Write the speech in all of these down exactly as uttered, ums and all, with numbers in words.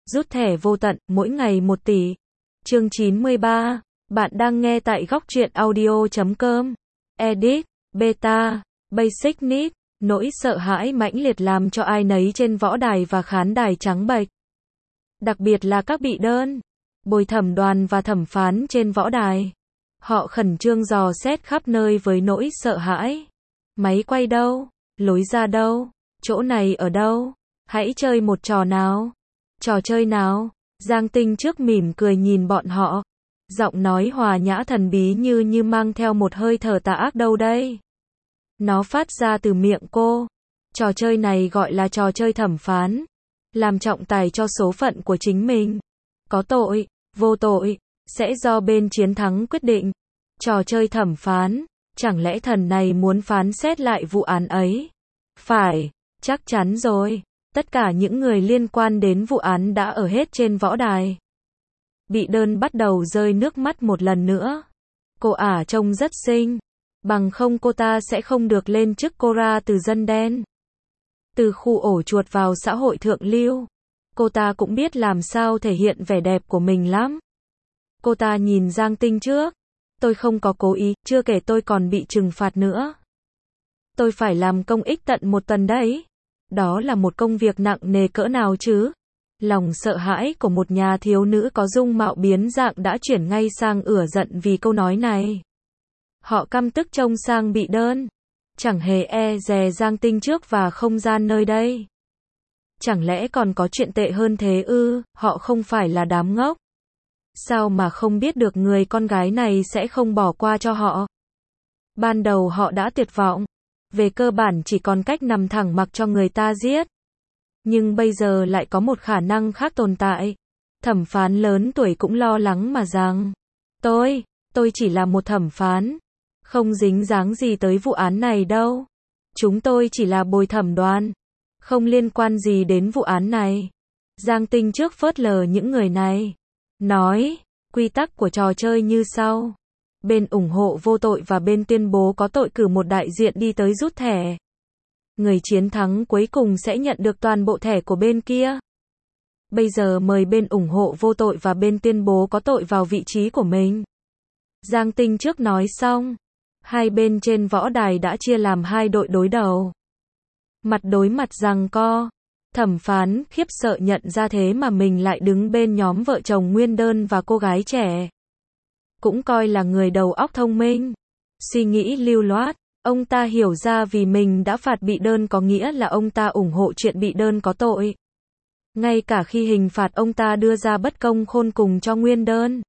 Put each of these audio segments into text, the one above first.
Rút thẻ vô tận, mỗi ngày một tỷ. Chương chín mươi ba. Bạn đang nghe tại góc truyện audio chấm com. Edit, Beta, Basic Need. Nỗi sợ hãi mãnh liệt làm cho ai nấy trên võ đài và khán đài trắng bệch. Đặc biệt là các bị đơn, bồi thẩm đoàn và thẩm phán trên võ đài. Họ khẩn trương dò xét khắp nơi với nỗi sợ hãi. Máy quay đâu? Lối ra đâu? Chỗ này ở đâu? Hãy chơi một trò nào? Trò chơi nào? Giang Tinh trước mỉm cười nhìn bọn họ. Giọng nói hòa nhã thần bí như như mang theo một hơi thở tà ác đâu đây. Nó phát ra từ miệng cô. Trò chơi này gọi là trò chơi thẩm phán. Làm trọng tài cho số phận của chính mình. Có tội, vô tội, sẽ do bên chiến thắng quyết định. Trò chơi thẩm phán, chẳng lẽ thần này muốn phán xét lại vụ án ấy? Phải, chắc chắn rồi. Tất cả những người liên quan đến vụ án đã ở hết trên võ đài. Bị đơn bắt đầu rơi nước mắt một lần nữa. Cô ả trông rất xinh. Bằng không cô ta sẽ không được lên chức Cora từ dân đen. Từ khu ổ chuột vào xã hội thượng lưu. Cô ta cũng biết làm sao thể hiện vẻ đẹp của mình lắm. Cô ta nhìn Giang Tinh trước. Tôi không có cố ý, chưa kể tôi còn bị trừng phạt nữa. Tôi phải làm công ích tận một tuần đấy. Đó là một công việc nặng nề cỡ nào chứ? Lòng sợ hãi của một nhà thiếu nữ có dung mạo biến dạng đã chuyển ngay sang ửa giận vì câu nói này. Họ căm tức trông sang bị đơn. Chẳng hề e dè Giang Tinh trước và không gian nơi đây. Chẳng lẽ còn có chuyện tệ hơn thế ư? Họ không phải là đám ngốc. Sao mà không biết được người con gái này sẽ không bỏ qua cho họ? Ban đầu họ đã tuyệt vọng. Về cơ bản chỉ còn cách nằm thẳng mặc cho người ta giết. Nhưng bây giờ lại có một khả năng khác tồn tại. Thẩm phán lớn tuổi cũng lo lắng mà rằng. Tôi, tôi chỉ là một thẩm phán. Không dính dáng gì tới vụ án này đâu. Chúng tôi chỉ là bồi thẩm đoàn. Không liên quan gì đến vụ án này. Giang Tinh trước phớt lờ những người này. Nói, quy tắc của trò chơi như sau. Bên ủng hộ vô tội và bên tuyên bố có tội cử một đại diện đi tới rút thẻ. Người chiến thắng cuối cùng sẽ nhận được toàn bộ thẻ của bên kia. Bây giờ mời bên ủng hộ vô tội và bên tuyên bố có tội vào vị trí của mình. Giang Tinh trước nói xong. Hai bên trên võ đài đã chia làm hai đội đối đầu. Mặt đối mặt giằng co. Thẩm phán khiếp sợ nhận ra thế mà mình lại đứng bên nhóm vợ chồng nguyên đơn và cô gái trẻ. Cũng coi là người đầu óc thông minh. Suy nghĩ lưu loát. Ông ta hiểu ra vì mình đã phạt bị đơn có nghĩa là ông ta ủng hộ chuyện bị đơn có tội. Ngay cả khi hình phạt ông ta đưa ra bất công khôn cùng cho nguyên đơn.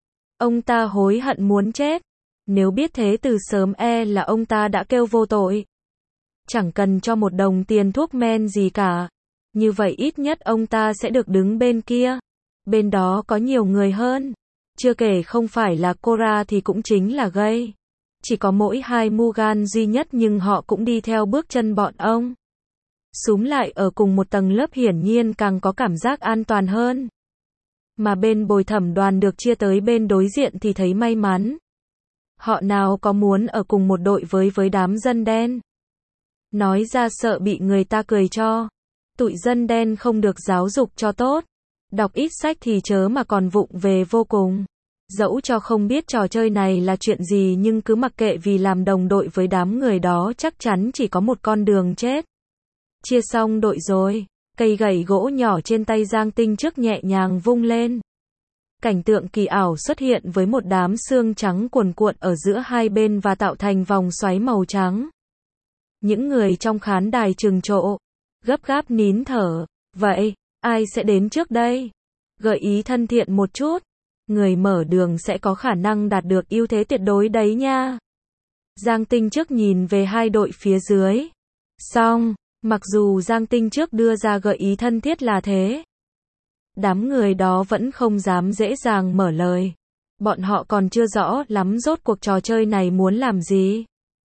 Ông ta hối hận muốn chết. Nếu biết thế từ sớm e là ông ta đã kêu vô tội. Chẳng cần cho một đồng tiền thuốc men gì cả. Như vậy ít nhất ông ta sẽ được đứng bên kia. Bên đó có nhiều người hơn. Chưa kể không phải là Cora thì cũng chính là gay. Chỉ có mỗi hai Mugan duy nhất nhưng họ cũng đi theo bước chân bọn ông. Súm lại ở cùng một tầng lớp hiển nhiên càng có cảm giác an toàn hơn. Mà bên bồi thẩm đoàn được chia tới bên đối diện thì thấy may mắn. Họ nào có muốn ở cùng một đội với với đám dân đen. Nói ra sợ bị người ta cười cho. Tụi dân đen không được giáo dục cho tốt. Đọc ít sách thì chớ mà còn vụng về vô cùng. Dẫu cho không biết trò chơi này là chuyện gì nhưng cứ mặc kệ vì làm đồng đội với đám người đó chắc chắn chỉ có một con đường chết. Chia xong đội rồi. Cây gậy gỗ nhỏ trên tay Giang Tinh trước nhẹ nhàng vung lên. Cảnh tượng kỳ ảo xuất hiện với một đám xương trắng cuồn cuộn ở giữa hai bên và tạo thành vòng xoáy màu trắng. Những người trong khán đài trừng trộ. Gấp gáp nín thở. Vậy, ai sẽ đến trước đây? Gợi ý thân thiện một chút. Người mở đường sẽ có khả năng đạt được ưu thế tuyệt đối đấy nha. Giang Tinh trước nhìn về hai đội phía dưới. Xong, mặc dù Giang Tinh trước đưa ra gợi ý thân thiết là thế. Đám người đó vẫn không dám dễ dàng mở lời. Bọn họ còn chưa rõ lắm rốt cuộc trò chơi này muốn làm gì.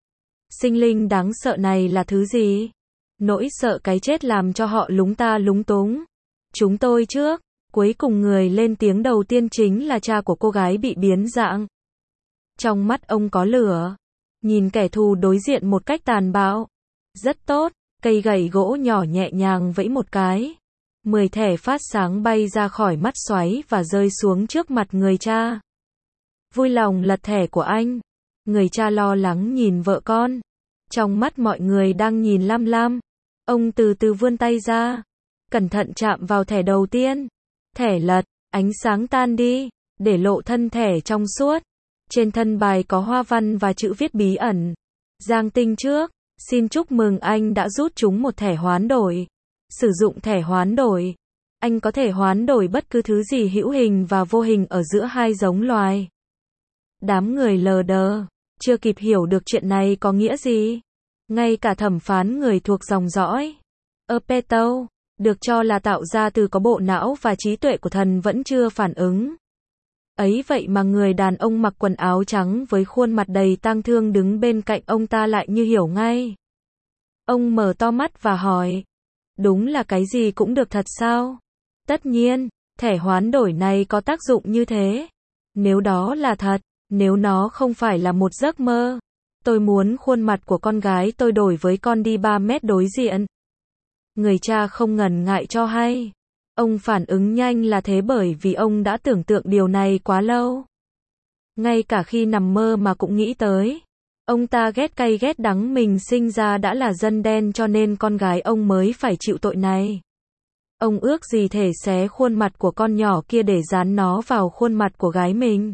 Sinh linh đáng sợ này là thứ gì? Nỗi sợ cái chết làm cho họ lúng ta lúng túng. Chúng tôi trước. Cuối cùng người lên tiếng đầu tiên chính là cha của cô gái bị biến dạng. Trong mắt ông có lửa. Nhìn kẻ thù đối diện một cách tàn bạo. Rất tốt. Cây gậy gỗ nhỏ nhẹ nhàng vẫy một cái. Mười thẻ phát sáng bay ra khỏi mắt xoáy và rơi xuống trước mặt người cha. Vui lòng lật thẻ của anh. Người cha lo lắng nhìn vợ con. Trong mắt mọi người đang nhìn lam lam. Ông từ từ vươn tay ra. Cẩn thận chạm vào thẻ đầu tiên. Thẻ lật, ánh sáng tan đi, để lộ thân thẻ trong suốt. Trên thân bài có hoa văn và chữ viết bí ẩn. Giang Tinh trước, xin chúc mừng anh đã rút trúng một thẻ hoán đổi. Sử dụng thẻ hoán đổi. Anh có thể hoán đổi bất cứ thứ gì hữu hình và vô hình ở giữa hai giống loài. Đám người lờ đờ, chưa kịp hiểu được chuyện này có nghĩa gì. Ngay cả thẩm phán người thuộc dòng dõi Epeto, được cho là tạo ra từ có bộ não và trí tuệ của thần vẫn chưa phản ứng. Ấy vậy mà người đàn ông mặc quần áo trắng với khuôn mặt đầy tang thương đứng bên cạnh ông ta lại như hiểu ngay. Ông mở to mắt và hỏi, đúng là cái gì cũng được thật sao? Tất nhiên, thẻ hoán đổi này có tác dụng như thế. Nếu đó là thật, nếu nó không phải là một giấc mơ, tôi muốn khuôn mặt của con gái tôi đổi với con đi ba mét đối diện. Người cha không ngần ngại cho hay. Ông phản ứng nhanh là thế bởi vì ông đã tưởng tượng điều này quá lâu. Ngay cả khi nằm mơ mà cũng nghĩ tới. Ông ta ghét cay ghét đắng mình sinh ra đã là dân đen cho nên con gái ông mới phải chịu tội này. Ông ước gì thể xé khuôn mặt của con nhỏ kia để dán nó vào khuôn mặt của gái mình.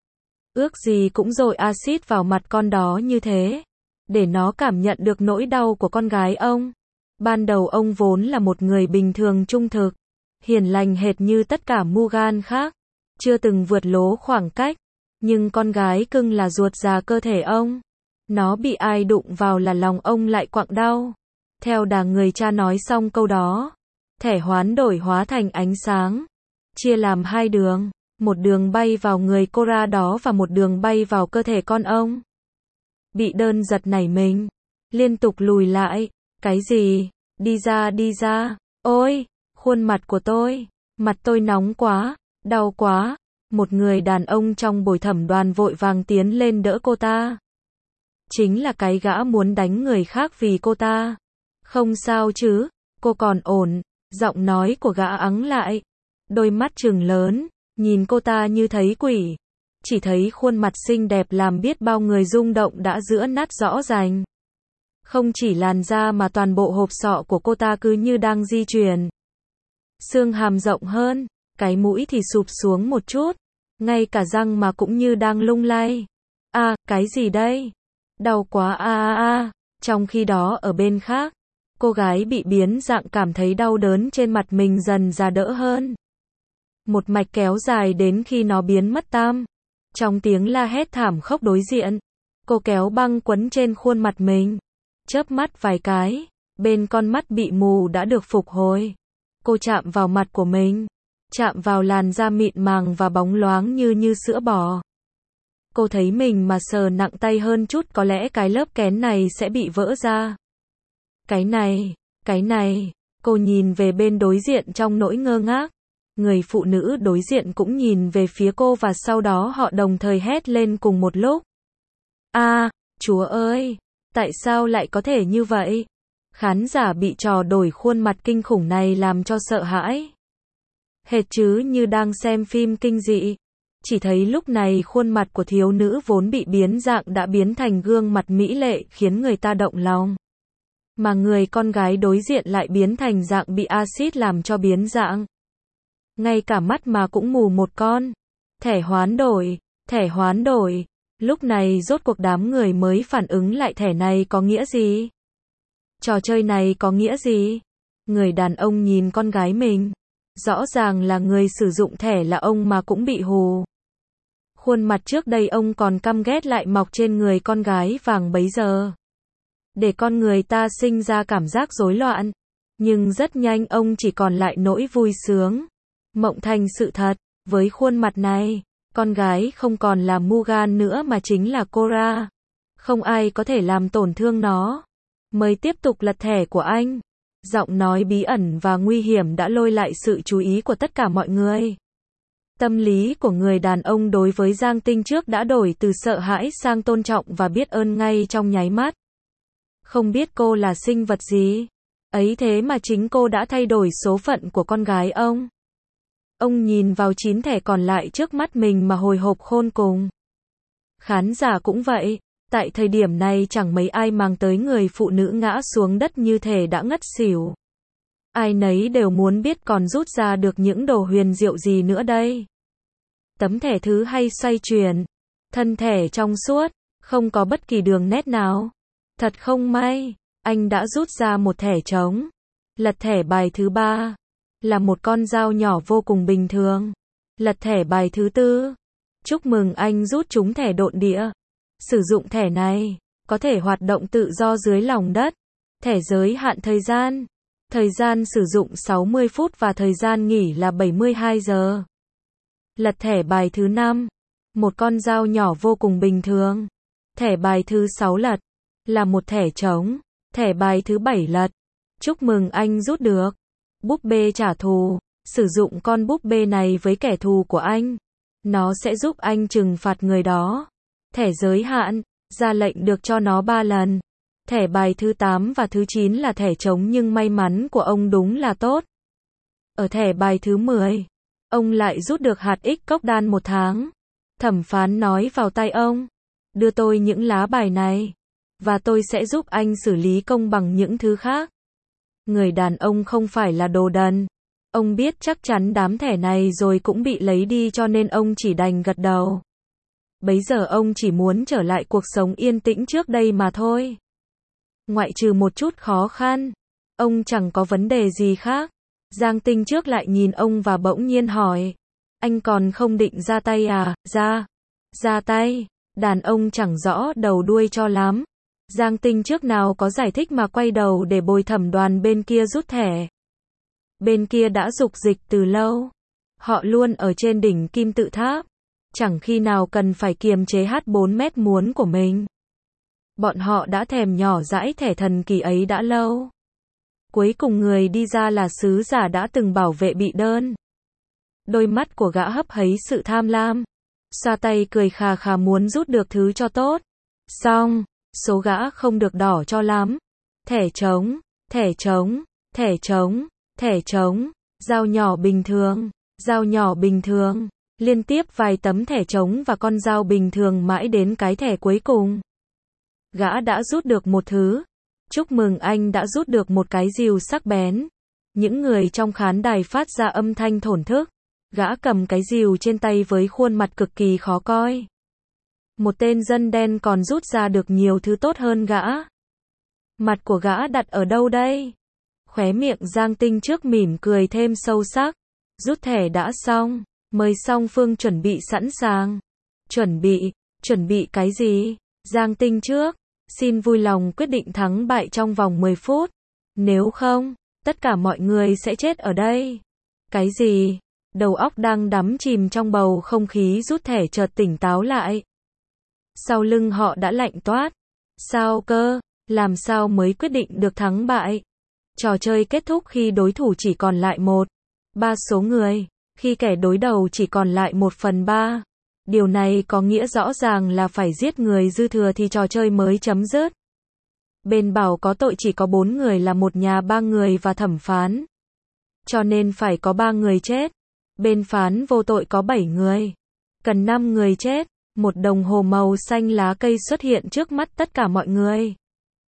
Ước gì cũng dội axit vào mặt con đó như thế, để nó cảm nhận được nỗi đau của con gái ông. Ban đầu ông vốn là một người bình thường trung thực, hiền lành hệt như tất cả Mugan khác, chưa từng vượt lố khoảng cách, nhưng con gái cưng là ruột già cơ thể ông. Nó bị ai đụng vào là lòng ông lại quặn đau. Theo đà người cha nói xong câu đó, thẻ hoán đổi hóa thành ánh sáng, chia làm hai đường, một đường bay vào người Cora đó và một đường bay vào cơ thể con ông. Bị đơn giật nảy mình, liên tục lùi lại, cái gì, đi ra đi ra, ôi, khuôn mặt của tôi, mặt tôi nóng quá, đau quá, một người đàn ông trong bồi thẩm đoàn vội vàng tiến lên đỡ cô ta. Chính là cái gã muốn đánh người khác vì cô ta. Không sao chứ, cô còn ổn, giọng nói của gã ắng lại. Đôi mắt trừng lớn, nhìn cô ta như thấy quỷ. Chỉ thấy khuôn mặt xinh đẹp làm biết bao người rung động đã giữa nát rõ ràng. Không chỉ làn da mà toàn bộ hộp sọ của cô ta cứ như đang di chuyển. Xương hàm rộng hơn, cái mũi thì sụp xuống một chút. Ngay cả răng mà cũng như đang lung lay. À, cái gì đây? Đau quá a a a. Trong khi đó ở bên khác, cô gái bị biến dạng cảm thấy đau đớn trên mặt mình dần ra đỡ hơn. Một mạch kéo dài đến khi nó biến mất tam. Trong tiếng la hét thảm khốc đối diện, cô kéo băng quấn trên khuôn mặt mình. Chớp mắt vài cái, bên con mắt bị mù đã được phục hồi. Cô chạm vào mặt của mình, chạm vào làn da mịn màng và bóng loáng như như sữa bò. Cô thấy mình mà sờ nặng tay hơn chút có lẽ cái lớp kén này sẽ bị vỡ ra. Cái này, cái này, cô nhìn về bên đối diện trong nỗi ngơ ngác. Người phụ nữ đối diện cũng nhìn về phía cô và sau đó họ đồng thời hét lên cùng một lúc. A, Chúa ơi, tại sao lại có thể như vậy? Khán giả bị trò đổi khuôn mặt kinh khủng này làm cho sợ hãi. Hệt chứ như đang xem phim kinh dị. Chỉ thấy lúc này khuôn mặt của thiếu nữ vốn bị biến dạng đã biến thành gương mặt mỹ lệ khiến người ta động lòng. Mà người con gái đối diện lại biến thành dạng bị axit làm cho biến dạng. Ngay cả mắt mà cũng mù một con. Thẻ hoán đổi, thẻ hoán đổi. Lúc này rốt cuộc đám người mới phản ứng lại thẻ này có nghĩa gì? Trò chơi này có nghĩa gì? Người đàn ông nhìn con gái mình. Rõ ràng là người sử dụng thẻ là ông mà cũng bị hù. Khuôn mặt trước đây ông còn căm ghét lại mọc trên người con gái vàng bấy giờ. Để con người ta sinh ra cảm giác rối loạn. Nhưng rất nhanh ông chỉ còn lại nỗi vui sướng. Mộng thành sự thật, với khuôn mặt này, con gái không còn là Mugan nữa mà chính là Cora. Không ai có thể làm tổn thương nó. Mới tiếp tục lật thẻ của anh. Giọng nói bí ẩn và nguy hiểm đã lôi lại sự chú ý của tất cả mọi người. Tâm lý của người đàn ông đối với Giang Tinh trước đã đổi từ sợ hãi sang tôn trọng và biết ơn ngay trong nháy mắt. Không biết cô là sinh vật gì? Ấy thế mà chính cô đã thay đổi số phận của con gái ông. Ông nhìn vào chín thẻ còn lại trước mắt mình mà hồi hộp khôn cùng. Khán giả cũng vậy, tại thời điểm này chẳng mấy ai mang tới người phụ nữ ngã xuống đất như thể đã ngất xỉu. Ai nấy đều muốn biết còn rút ra được những đồ huyền diệu gì nữa đây. Tấm thẻ thứ hai xoay chuyển, thân thẻ trong suốt, không có bất kỳ đường nét nào. Thật không may, anh đã rút ra một thẻ trống. Lật thẻ bài thứ ba, là một con dao nhỏ vô cùng bình thường. Lật thẻ bài thứ tư, chúc mừng anh rút trúng thẻ độn địa. Sử dụng thẻ này, có thể hoạt động tự do dưới lòng đất. Thẻ giới hạn thời gian. Thời gian sử dụng sáu mươi phút và thời gian nghỉ là bảy mươi hai giờ. Lật thẻ bài thứ năm, một con dao nhỏ vô cùng bình thường. Thẻ bài thứ sáu lật, là một thẻ trống. Thẻ bài thứ bảy lật, chúc mừng anh rút được búp bê trả thù. Sử dụng con búp bê này với kẻ thù của anh. Nó sẽ giúp anh trừng phạt người đó. Thẻ giới hạn, ra lệnh được cho nó ba lần. Thẻ bài thứ tám và thứ chín là thẻ trống nhưng may mắn của ông đúng là tốt. Ở thẻ bài thứ mười, ông lại rút được hạt ích cốc đan một tháng. Thẩm phán nói vào tai ông, đưa tôi những lá bài này, và tôi sẽ giúp anh xử lý công bằng những thứ khác. Người đàn ông không phải là đồ đần. Ông biết chắc chắn đám thẻ này rồi cũng bị lấy đi cho nên ông chỉ đành gật đầu. Bấy giờ ông chỉ muốn trở lại cuộc sống yên tĩnh trước đây mà thôi. Ngoại trừ một chút khó khăn, ông chẳng có vấn đề gì khác. Giang Tinh trước lại nhìn ông và bỗng nhiên hỏi, anh còn không định ra tay à? Ra, ra tay, đàn ông chẳng rõ đầu đuôi cho lắm. Giang Tinh trước nào có giải thích mà quay đầu để Bồi Thẩm Đoàn bên kia rút thẻ. Bên kia đã dục dịch từ lâu. Họ luôn ở trên đỉnh kim tự tháp, chẳng khi nào cần phải kiềm chế hát bốn mét muốn của mình. Bọn họ đã thèm nhỏ dãi thẻ thần kỳ ấy đã lâu. Cuối cùng người đi ra là sứ giả đã từng bảo vệ bị đơn. Đôi mắt của gã hấp hấy sự tham lam. Xoa tay cười khà khà muốn rút được thứ cho tốt. Xong, số gã không được đỏ cho lắm. Thẻ trống, thẻ trống, thẻ trống, thẻ trống, dao nhỏ bình thường, dao nhỏ bình thường. Liên tiếp vài tấm thẻ trống và con dao bình thường mãi đến cái thẻ cuối cùng. Gã đã rút được một thứ. Chúc mừng anh đã rút được một cái rìu sắc bén. Những người trong khán đài phát ra âm thanh thổn thức. Gã cầm cái rìu trên tay với khuôn mặt cực kỳ khó coi. Một tên dân đen còn rút ra được nhiều thứ tốt hơn gã. Mặt của gã đặt ở đâu đây? Khóe miệng Giang Tinh trước mỉm cười thêm sâu sắc. Rút thẻ đã xong. Mời song phương chuẩn bị sẵn sàng. Chuẩn bị, chuẩn bị cái gì? Giang Tinh trước, xin vui lòng quyết định thắng bại trong vòng mười phút. Nếu không, tất cả mọi người sẽ chết ở đây. Cái gì? Đầu óc đang đắm chìm trong bầu không khí rút thẻ chợt tỉnh táo lại. Sau lưng họ đã lạnh toát. Sao cơ? Làm sao mới quyết định được thắng bại? Trò chơi kết thúc khi đối thủ chỉ còn lại một, ba số người. Khi kẻ đối đầu chỉ còn lại một phần ba. Điều này có nghĩa rõ ràng là phải giết người dư thừa thì trò chơi mới chấm dứt. Bên bảo có tội chỉ có bốn người là một nhà ba người và thẩm phán. Cho nên phải có ba người chết. Bên phán vô tội có bảy người. Cần năm người chết. Một đồng hồ màu xanh lá cây xuất hiện trước mắt tất cả mọi người.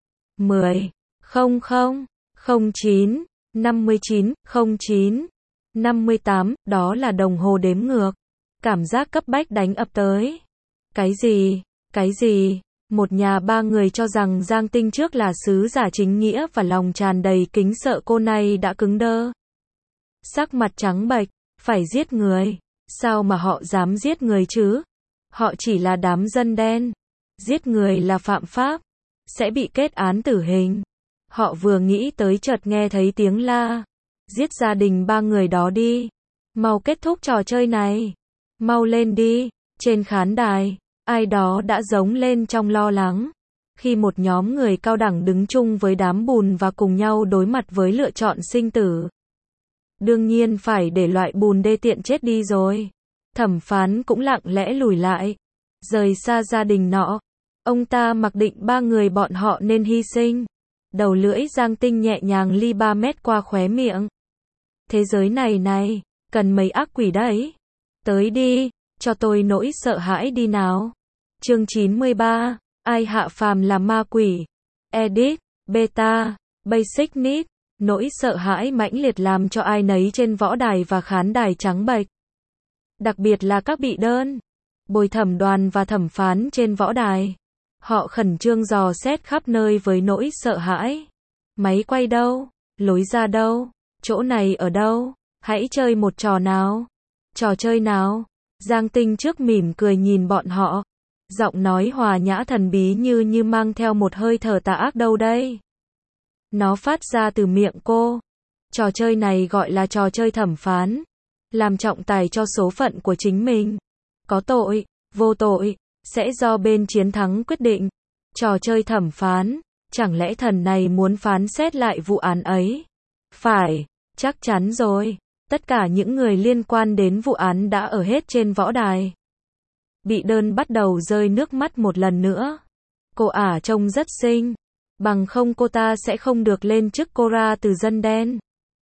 mười, không không, không chín, năm mươi chín, không chín. năm mươi tám, đó là đồng hồ đếm ngược. Cảm giác cấp bách đánh ập tới. Cái gì? Cái gì? Một nhà ba người cho rằng Giang Tinh trước là sứ giả chính nghĩa và lòng tràn đầy kính sợ cô này đã cứng đơ. Sắc mặt trắng bệch, phải giết người. Sao mà họ dám giết người chứ? Họ chỉ là đám dân đen. Giết người là phạm pháp. Sẽ bị kết án tử hình. Họ vừa nghĩ tới chợt nghe thấy tiếng la. Giết gia đình ba người đó đi. Mau kết thúc trò chơi này. Mau lên đi. Trên khán đài, ai đó đã giống lên trong lo lắng. Khi một nhóm người cao đẳng đứng chung với đám bùn và cùng nhau đối mặt với lựa chọn sinh tử. Đương nhiên phải để loại bùn đê tiện chết đi rồi. Thẩm phán cũng lặng lẽ lùi lại. Rời xa gia đình nọ. Ông ta mặc định ba người bọn họ nên hy sinh. Đầu lưỡi Giang Tinh nhẹ nhàng ly ba mét qua khóe miệng. Thế giới này này, cần mấy ác quỷ đấy. Tới đi, cho tôi nỗi sợ hãi đi nào. Chương chín mươi ba, ai hạ phàm là ma quỷ. Edit, Beta, Basic Need. Nỗi sợ hãi mãnh liệt làm cho ai nấy trên võ đài và khán đài trắng bệch. Đặc biệt là các bị đơn, bồi thẩm đoàn và thẩm phán trên võ đài. Họ khẩn trương dò xét khắp nơi với nỗi sợ hãi. Máy quay đâu? Lối ra đâu? Chỗ này ở đâu? Hãy chơi một trò nào. Trò chơi nào? Giang Tinh trước mỉm cười nhìn bọn họ. Giọng nói hòa nhã thần bí như như mang theo một hơi thở tà ác đâu đây. Nó phát ra từ miệng cô. Trò chơi này gọi là trò chơi thẩm phán. Làm trọng tài cho số phận của chính mình. Có tội, vô tội, sẽ do bên chiến thắng quyết định. Trò chơi thẩm phán, chẳng lẽ thần này muốn phán xét lại vụ án ấy? Phải, chắc chắn rồi. Tất cả những người liên quan đến vụ án đã ở hết trên võ đài. Bị đơn bắt đầu rơi nước mắt một lần nữa. Cô ả trông rất xinh. Bằng không cô ta sẽ không được lên chức Cora từ dân đen.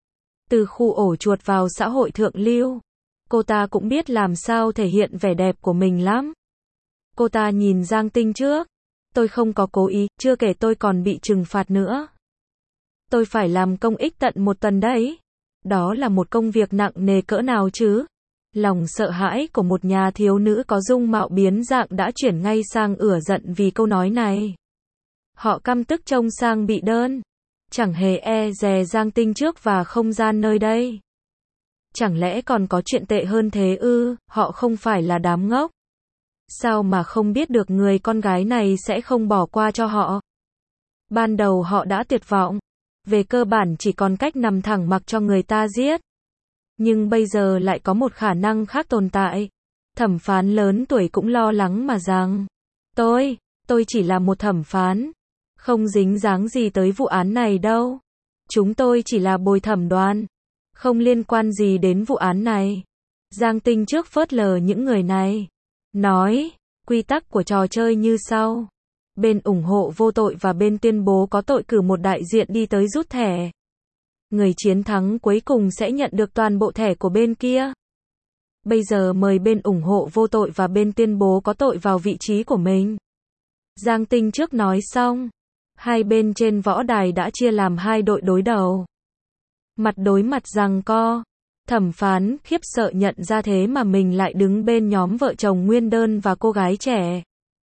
Từ khu ổ chuột vào xã hội thượng lưu. Cô ta cũng biết làm sao thể hiện vẻ đẹp của mình lắm. Cô ta nhìn Giang Tinh trước. Tôi không có cố ý, chưa kể tôi còn bị trừng phạt nữa. Tôi phải làm công ích tận một tuần đấy. Đó là một công việc nặng nề cỡ nào chứ? Lòng sợ hãi của một nhà thiếu nữ có dung mạo biến dạng đã chuyển ngay sang ửa giận vì câu nói này. Họ căm tức trông sang bị đơn. Chẳng hề e dè Giang Tinh trước và không gian nơi đây. Chẳng lẽ còn có chuyện tệ hơn thế ư? Họ không phải là đám ngốc. Sao mà không biết được người con gái này sẽ không bỏ qua cho họ? Ban đầu họ đã tuyệt vọng. Về cơ bản chỉ còn cách nằm thẳng mặc cho người ta giết. Nhưng bây giờ lại có một khả năng khác tồn tại. Thẩm phán lớn tuổi cũng lo lắng mà rằng. Tôi, tôi chỉ là một thẩm phán. Không dính dáng gì tới vụ án này đâu. Chúng tôi chỉ là bồi thẩm đoàn. Không liên quan gì đến vụ án này. Giang Tinh trước phớt lờ những người này. Nói, quy tắc của trò chơi như sau. Bên ủng hộ vô tội và bên tuyên bố có tội cử một đại diện đi tới rút thẻ. Người chiến thắng cuối cùng sẽ nhận được toàn bộ thẻ của bên kia. Bây giờ mời bên ủng hộ vô tội và bên tuyên bố có tội vào vị trí của mình. Giang Tinh trước nói xong. Hai bên trên võ đài đã chia làm hai đội đối đầu. Mặt đối mặt giằng co. Thẩm phán khiếp sợ nhận ra thế mà mình lại đứng bên nhóm vợ chồng nguyên đơn và cô gái trẻ.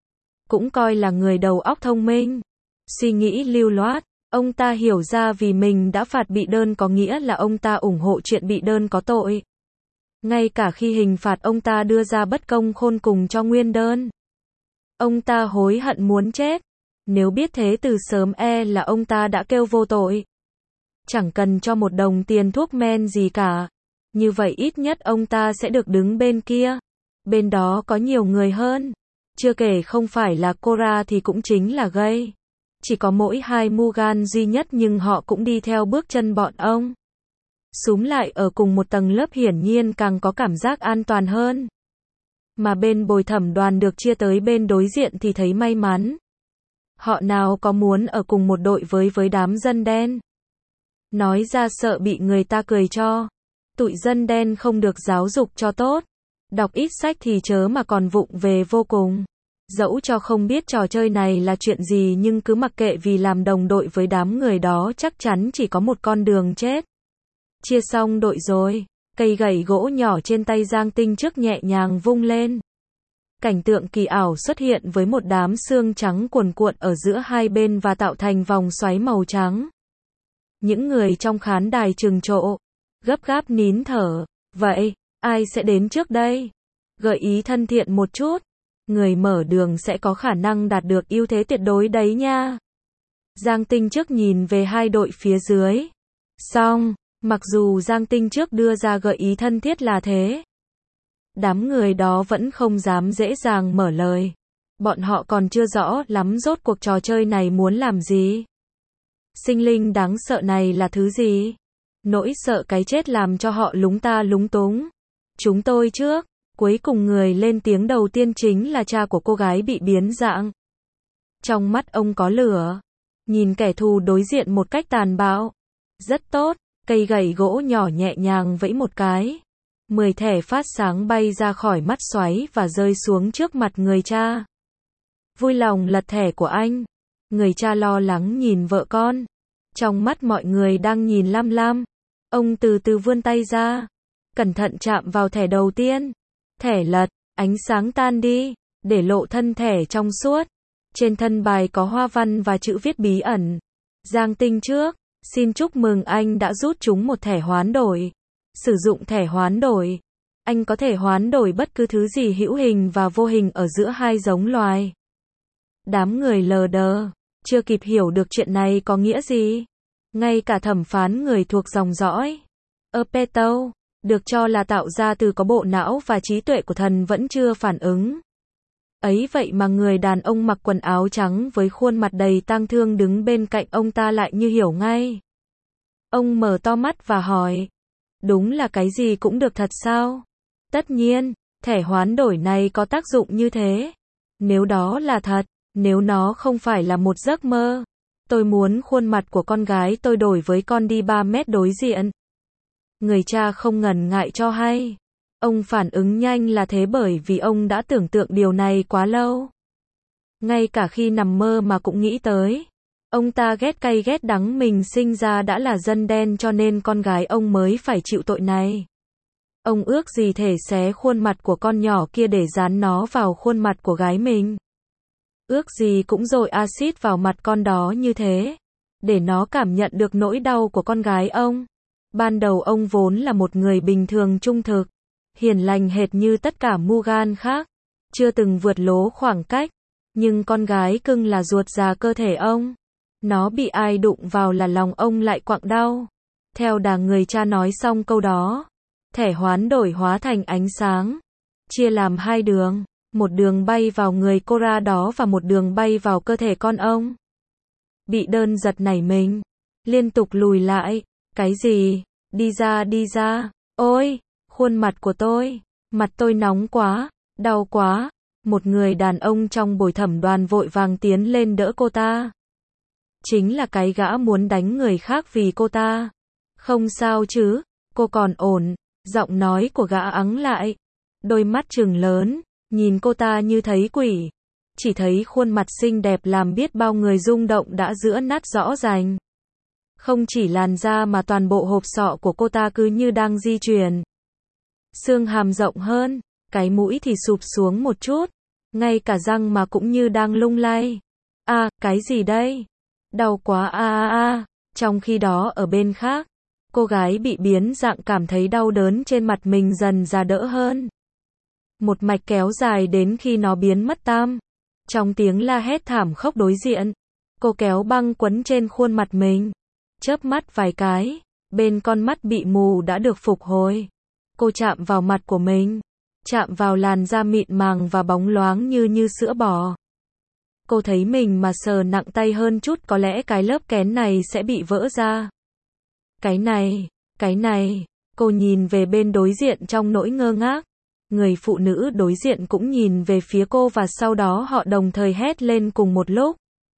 Cũng coi là người đầu óc thông minh. Suy nghĩ lưu loát. Ông ta hiểu ra vì mình đã phạt bị đơn có nghĩa là ông ta ủng hộ chuyện bị đơn có tội. Ngay cả khi hình phạt ông ta đưa ra bất công khôn cùng cho nguyên đơn. Ông ta hối hận muốn chết. Nếu biết thế từ sớm e là ông ta đã kêu vô tội. Chẳng cần cho một đồng tiền thuốc men gì cả. Như vậy ít nhất ông ta sẽ được đứng bên kia. Bên đó có nhiều người hơn. Chưa kể không phải là Cora thì cũng chính là gay. Chỉ có mỗi hai Mugan duy nhất nhưng họ cũng đi theo bước chân bọn ông. Súm lại ở cùng một tầng lớp hiển nhiên càng có cảm giác an toàn hơn. Mà bên bồi thẩm đoàn được chia tới bên đối diện thì thấy may mắn. Họ nào có muốn ở cùng một đội với với đám dân đen. Nói ra sợ bị người ta cười cho. Tụi dân đen không được giáo dục cho tốt. Đọc ít sách thì chớ mà còn vụng về vô cùng. Dẫu cho không biết trò chơi này là chuyện gì nhưng cứ mặc kệ vì làm đồng đội với đám người đó chắc chắn chỉ có một con đường chết. Chia xong đội rồi. Cây gậy gỗ nhỏ trên tay Giang Tinh trước nhẹ nhàng vung lên. Cảnh tượng kỳ ảo xuất hiện với một đám xương trắng cuồn cuộn ở giữa hai bên và tạo thành vòng xoáy màu trắng. Những người trong khán đài trừng trộ, gấp gáp nín thở. Vậy, ai sẽ đến trước đây? Gợi ý thân thiện một chút. Người mở đường sẽ có khả năng đạt được ưu thế tuyệt đối đấy nha. Giang Tinh trước nhìn về hai đội phía dưới. Xong, mặc dù Giang Tinh trước đưa ra gợi ý thân thiết là thế. Đám người đó vẫn không dám dễ dàng mở lời. Bọn họ còn chưa rõ lắm rốt cuộc trò chơi này muốn làm gì. Sinh linh đáng sợ này là thứ gì? Nỗi sợ cái chết làm cho họ lúng ta lúng túng. Chúng tôi trước. Cuối cùng người lên tiếng đầu tiên chính là cha của cô gái bị biến dạng. Trong mắt ông có lửa. nhìn kẻ thù đối diện một cách tàn bạo. Rất tốt, cây gậy gỗ nhỏ nhẹ nhàng vẫy một cái. Mười thẻ phát sáng bay ra khỏi mắt xoáy và rơi xuống trước mặt người cha. Vui lòng lật thẻ của anh. Người cha lo lắng nhìn vợ con. Trong mắt mọi người đang nhìn lam lam. Ông từ từ vươn tay ra. Cẩn thận chạm vào thẻ đầu tiên. Thẻ lật, ánh sáng tan đi, để lộ thân thẻ trong suốt. Trên thân bài có hoa văn và chữ viết bí ẩn. Giang Tinh trước, xin chúc mừng anh đã rút trúng một thẻ hoán đổi. Sử dụng thẻ hoán đổi. Anh có thể hoán đổi bất cứ thứ gì hữu hình và vô hình ở giữa hai giống loài. Đám người lờ đờ, chưa kịp hiểu được chuyện này có nghĩa gì. Ngay cả thẩm phán người thuộc dòng dõi Epeto, được cho là tạo ra từ có bộ não và trí tuệ của thần vẫn chưa phản ứng. Ấy vậy mà người đàn ông mặc quần áo trắng với khuôn mặt đầy tang thương đứng bên cạnh ông ta lại như hiểu ngay. Ông mở to mắt và hỏi, đúng là cái gì cũng được thật sao? Tất nhiên, thẻ hoán đổi này có tác dụng như thế. Nếu đó là thật, nếu nó không phải là một giấc mơ, tôi muốn khuôn mặt của con gái tôi đổi với con đi ba mét đối diện. Người cha không ngần ngại cho hay. Ông phản ứng nhanh là thế bởi vì ông đã tưởng tượng điều này quá lâu. Ngay cả khi nằm mơ mà cũng nghĩ tới. Ông ta ghét cay ghét đắng mình sinh ra đã là dân đen cho nên con gái ông mới phải chịu tội này. Ông ước gì thể xé khuôn mặt của con nhỏ kia để dán nó vào khuôn mặt của gái mình. Ước gì cũng dội axit vào mặt con đó như thế, để nó cảm nhận được nỗi đau của con gái ông. Ban đầu ông vốn là một người bình thường trung thực, hiền lành hệt như tất cả Mugan khác, chưa từng vượt lố khoảng cách, nhưng con gái cưng là ruột già cơ thể ông. Nó bị ai đụng vào là lòng ông lại quặn đau. Theo đà người cha nói xong câu đó, thẻ hoán đổi hóa thành ánh sáng, chia làm hai đường, một đường bay vào người Cora đó và một đường bay vào cơ thể con ông. Bị đơn giật nảy mình, liên tục lùi lại. Cái gì? Đi ra đi ra. Ôi, khuôn mặt của tôi, mặt tôi nóng quá, đau quá. Một người đàn ông trong bồi thẩm đoàn vội vàng tiến lên đỡ cô ta. Chính là cái gã muốn đánh người khác vì cô ta. Không sao chứ, cô còn ổn. Giọng nói của gã ắng lại. Đôi mắt trừng lớn, nhìn cô ta như thấy quỷ. Chỉ thấy khuôn mặt xinh đẹp làm biết bao người rung động đã giữa nát rõ ràng. Không chỉ làn da mà toàn bộ hộp sọ của cô ta cứ như đang di chuyển. Xương hàm rộng hơn, cái mũi thì sụp xuống một chút. Ngay cả răng mà cũng như đang lung lay. À, cái gì đây? Đau quá a a a. Trong khi đó ở bên khác, cô gái bị biến dạng cảm thấy đau đớn trên mặt mình dần ra đỡ hơn. Một mạch kéo dài đến khi nó biến mất tam. Trong tiếng la hét thảm khốc đối diện, cô kéo băng quấn trên khuôn mặt mình. Chớp mắt vài cái, bên con mắt bị mù đã được phục hồi. Cô chạm vào mặt của mình, chạm vào làn da mịn màng và bóng loáng như như sữa bò. Cô thấy mình mà sờ nặng tay hơn chút có lẽ cái lớp kén này sẽ bị vỡ ra. Cái này, cái này, cô nhìn về bên đối diện trong nỗi ngơ ngác. Người phụ nữ đối diện cũng nhìn về phía cô và sau đó họ đồng thời hét lên cùng một lúc.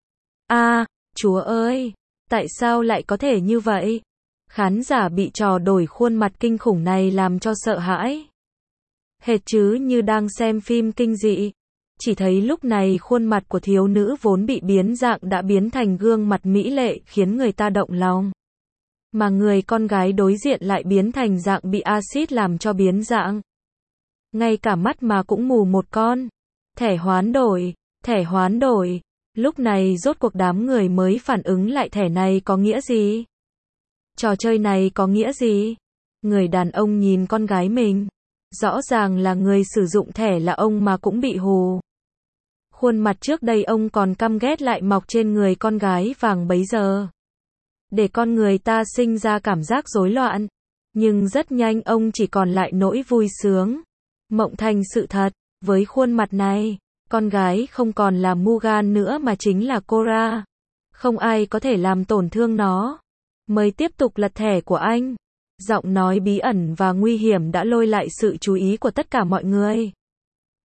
A, Chúa ơi, tại sao lại có thể như vậy? Khán giả bị trò đổi khuôn mặt kinh khủng này làm cho sợ hãi. Hệt chứ như đang xem phim kinh dị. Chỉ thấy lúc này khuôn mặt của thiếu nữ vốn bị biến dạng đã biến thành gương mặt mỹ lệ khiến người ta động lòng. Mà người con gái đối diện lại biến thành dạng bị axit làm cho biến dạng. Ngay cả mắt mà cũng mù một con. Thẻ hoán đổi, thẻ hoán đổi. Lúc này rốt cuộc đám người mới phản ứng lại thẻ này có nghĩa gì? Trò chơi này có nghĩa gì? Người đàn ông nhìn con gái mình. Rõ ràng là người sử dụng thẻ là ông mà cũng bị hù. Khuôn mặt trước đây ông còn căm ghét lại mọc trên người con gái vàng bấy giờ. Để con người ta sinh ra cảm giác rối loạn. Nhưng rất nhanh ông chỉ còn lại nỗi vui sướng. Mộng thành sự thật. Với khuôn mặt này, con gái không còn là Mugan nữa mà chính là Cora. Không ai có thể làm tổn thương nó. Mới tiếp tục lật thẻ của anh. Giọng nói bí ẩn và nguy hiểm đã lôi lại sự chú ý của tất cả mọi người.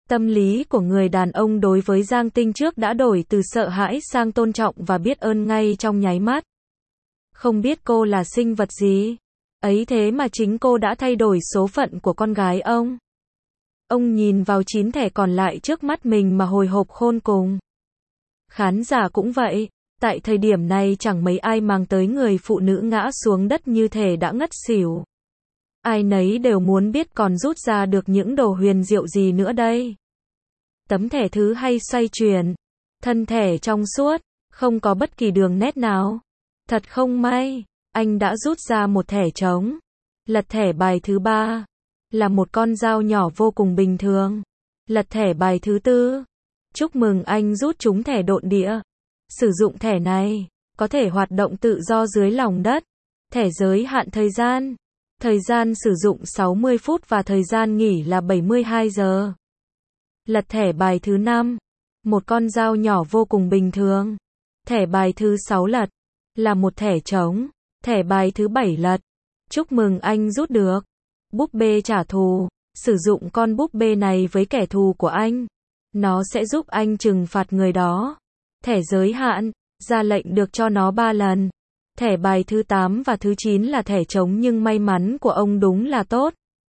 Tâm lý của người đàn ông đối với Giang Tinh trước đã đổi từ sợ hãi sang tôn trọng và biết ơn ngay trong nháy mắt. Không biết cô là sinh vật gì. Ấy thế mà chính cô đã thay đổi số phận của con gái ông. Ông nhìn vào chín thẻ còn lại trước mắt mình mà hồi hộp khôn cùng. Khán giả cũng vậy. Tại thời điểm này chẳng mấy ai mang tới người phụ nữ ngã xuống đất như thể đã ngất xỉu. Ai nấy đều muốn biết còn rút ra được những đồ huyền diệu gì nữa đây. Tấm thẻ thứ hai xoay chuyển. Thân thẻ trong suốt, không có bất kỳ đường nét nào. Thật không may, anh đã rút ra một thẻ trống. Lật thẻ bài thứ ba. Là một con dao nhỏ vô cùng bình thường. Lật thẻ bài thứ tư. Chúc mừng anh rút trúng thẻ độn địa. Sử dụng thẻ này, có thể hoạt động tự do dưới lòng đất. Thẻ giới hạn thời gian. Thời gian sử dụng sáu mươi phút và thời gian nghỉ là bảy mươi hai giờ. Lật thẻ bài thứ năm. Một con dao nhỏ vô cùng bình thường. Thẻ bài thứ sáu lật. Là một thẻ trống. Thẻ bài thứ bảy lật. Chúc mừng anh rút được. Búp bê trả thù. Sử dụng con búp bê này với kẻ thù của anh. Nó sẽ giúp anh trừng phạt người đó. Thẻ giới hạn. Ra lệnh được cho nó ba lần. Thẻ bài thứ tám và thứ chín là thẻ trống nhưng may mắn của ông đúng là tốt.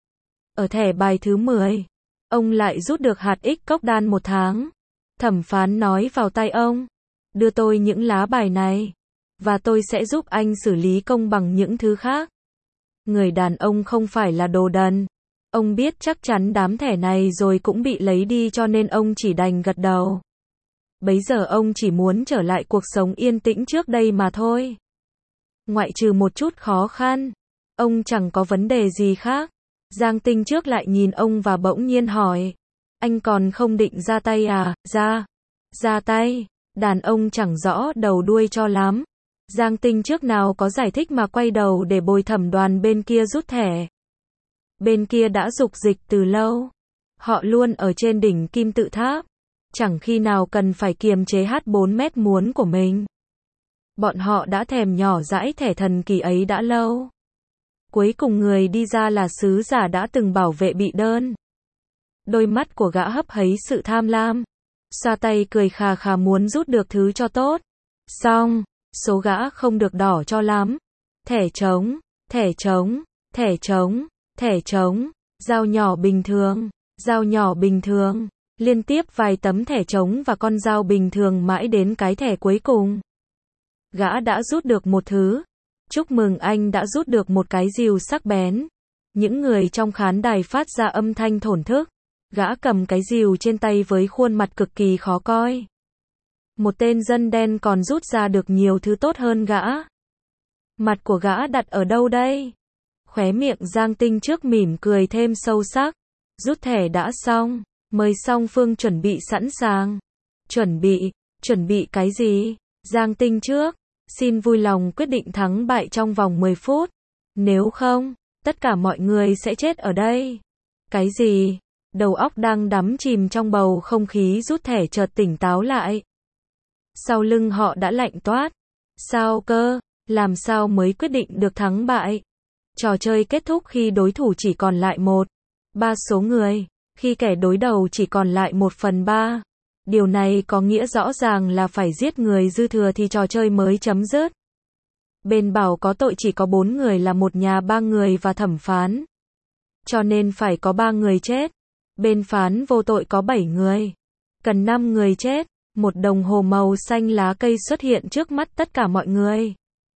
Ở thẻ bài thứ mười, ông lại rút được hạt ích cốc đan một tháng. Thẩm phán nói vào tai ông, đưa tôi những lá bài này, và tôi sẽ giúp anh xử lý công bằng những thứ khác. Người đàn ông không phải là đồ đần. Ông biết chắc chắn đám thẻ này rồi cũng bị lấy đi cho nên ông chỉ đành gật đầu. Bấy giờ ông chỉ muốn trở lại cuộc sống yên tĩnh trước đây mà thôi. Ngoại trừ một chút khó khăn, ông chẳng có vấn đề gì khác. Giang Tinh trước lại nhìn ông và bỗng nhiên hỏi, anh còn không định ra tay à? Ra, ra tay, đàn ông chẳng rõ đầu đuôi cho lắm. Giang Tinh trước nào có giải thích mà quay đầu để bồi thẩm đoàn bên kia rút thẻ. Bên kia đã dục dịch từ lâu. Họ luôn ở trên đỉnh kim tự tháp. Chẳng khi nào cần phải kiềm chế hát bốn mét muốn của mình. Bọn họ đã thèm nhỏ dãi thẻ thần kỳ ấy đã lâu. Cuối cùng người đi ra là sứ giả đã từng bảo vệ bị đơn. Đôi mắt của gã hấp hấy sự tham lam. Xoa tay cười khà khà muốn rút được thứ cho tốt. Xong, số gã không được đỏ cho lắm. Thẻ trống, thẻ trống, thẻ trống, thẻ trống, dao nhỏ bình thường, dao nhỏ bình thường. Liên tiếp vài tấm thẻ trống và con dao bình thường mãi đến cái thẻ cuối cùng. Gã đã rút được một thứ. Chúc mừng anh đã rút được một cái rìu sắc bén. Những người trong khán đài phát ra âm thanh thổn thức. Gã cầm cái rìu trên tay với khuôn mặt cực kỳ khó coi. Một tên dân đen còn rút ra được nhiều thứ tốt hơn gã. Mặt của gã đặt ở đâu đây? Khóe miệng Giang Tinh trước mỉm cười thêm sâu sắc. Rút thẻ đã xong. Mời song phương chuẩn bị sẵn sàng. Chuẩn bị, chuẩn bị cái gì? Giang Tinh trước, xin vui lòng quyết định thắng bại trong vòng mười phút. Nếu không, tất cả mọi người sẽ chết ở đây. Cái gì? Đầu óc đang đắm chìm trong bầu không khí rút thẻ chợt tỉnh táo lại. Sau lưng họ đã lạnh toát. Sao cơ? Làm sao mới quyết định được thắng bại? Trò chơi kết thúc khi đối thủ chỉ còn lại một, ba số người. Khi kẻ đối đầu chỉ còn lại một phần ba. Điều này có nghĩa rõ ràng là phải giết người dư thừa thì trò chơi mới chấm dứt. Bên bảo có tội chỉ có bốn người là một nhà ba người và thẩm phán. Cho nên phải có ba người chết. Bên phán vô tội có bảy người. Cần năm người chết. Một đồng hồ màu xanh lá cây xuất hiện trước mắt tất cả mọi người.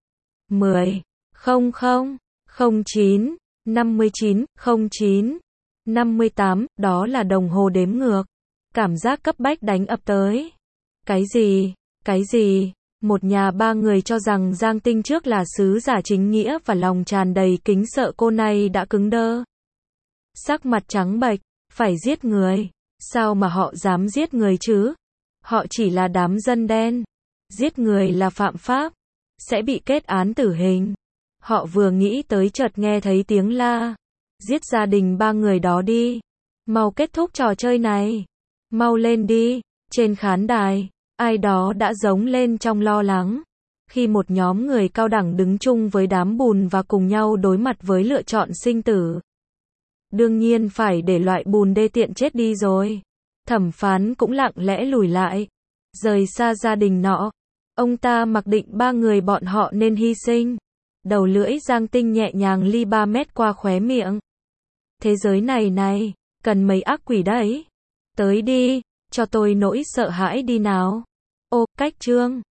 mười, không không, không chín, năm mươi chín, không chín. năm mươi tám, đó là đồng hồ đếm ngược. Cảm giác cấp bách đánh ập tới. Cái gì? Cái gì? Một nhà ba người cho rằng Giang Tinh trước là sứ giả chính nghĩa và lòng tràn đầy kính sợ cô này đã cứng đơ. Sắc mặt trắng bệch, phải giết người. Sao mà họ dám giết người chứ? Họ chỉ là đám dân đen. Giết người là phạm pháp. Sẽ bị kết án tử hình. Họ vừa nghĩ tới chợt nghe thấy tiếng la. Giết gia đình ba người đó đi. Mau kết thúc trò chơi này. Mau lên đi. Trên khán đài, ai đó đã giống lên trong lo lắng. Khi một nhóm người cao đẳng đứng chung với đám bùn và cùng nhau đối mặt với lựa chọn sinh tử. Đương nhiên phải để loại bùn đê tiện chết đi rồi. Thẩm Phán cũng lặng lẽ lùi lại, rời xa gia đình nọ. Ông ta mặc định ba người bọn họ nên hy sinh. Đầu lưỡi Giang Tinh nhẹ nhàng ly ba mét qua khóe miệng. Thế giới này này, cần mấy ác quỷ đấy. Tới đi, cho tôi nỗi sợ hãi đi nào. Ô, cách chương.